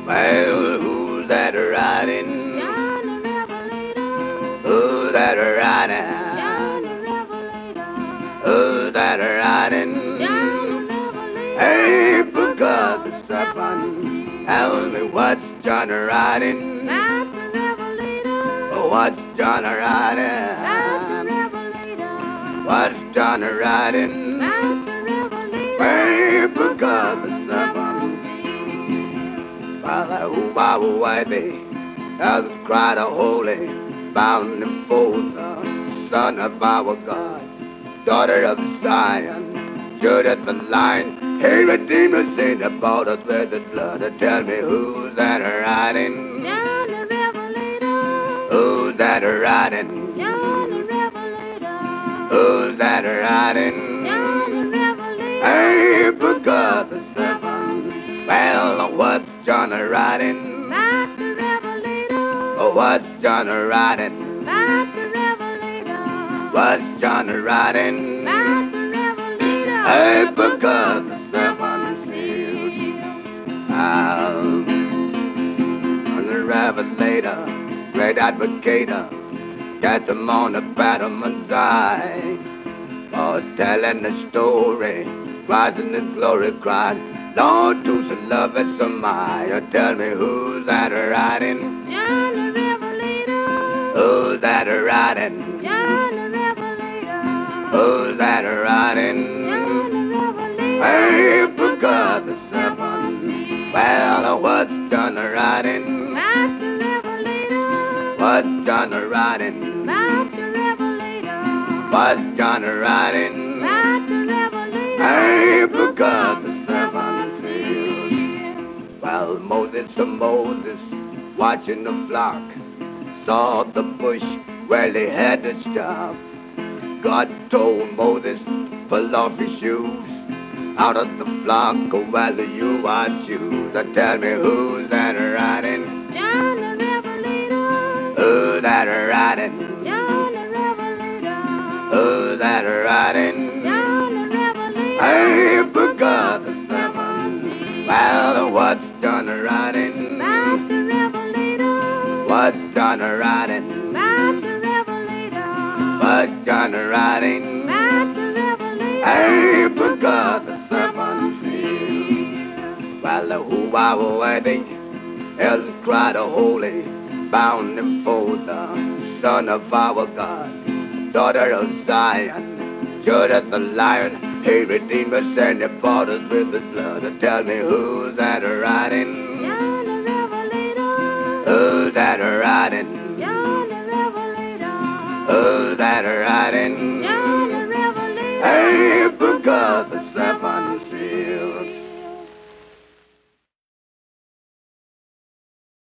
Well, who's that riding? John the Revelator. Who's that John riding? the Revelator. Who's that riding? John the Revelator. Hey, book of the seven. Tell me what's John riding? That's the Revelator. Oh, what's John That's the riding? Revelator. What's John riding? That's the Revelator. Hey, book of the seven. While I why they as cried a holy, bound and fold the Son of our God, daughter of Zion, Judith the Lion, hey, Redeemer, sing about us with the blood. Tell me who's that riding? John the Revelator. Who's that riding? John the Revelator. Who's that riding? John the Revelator. Hey, book of the seven. Well, what's John riding? That's the Revelator. Oh, what's John riding? That's the Revelator. What's John riding? That's the Revelator. Hey, book of the seven seals. I'm the Revelator, great advocator, got them on the battlement side. Oh, telling the story, rising the glory cried. Lord, to the love and some I. Tell me who's that riding? John the Revelator. Who's that riding? John the Revelator. Who's that riding? John the Revelator. Hey, book of the seven. Well, what's John riding? That's the Revelator. What's John riding? That's the Revelator. What's John riding? That's the Revelator. Hey, book of the seven seals. Well, Moses, watching the flock, saw the bush where they had to stop. God told Moses, pull off your shoes, out of the flock, well, you are choose. Tell me who's that riding? John the Revelator. Who's that riding? John the Revelator. Who's that riding? John the Revelator. Hey, book of the seven. Well, what's John riding? That's the Revelator. What's John riding? That's the Revelator. What's John riding? That's the Revelator. Hey, book of the seven seals. Well, who are worthy? Elders cried a holy, bound and fold the Son of our God, daughter of Zion, Judith the Lion. He redeemed us and he bought us with his blood. Tell me who's that riding? John the Revelator. Who's that riding? John the Revelator. Who's that riding? John the Revelator. Hey, book of the seven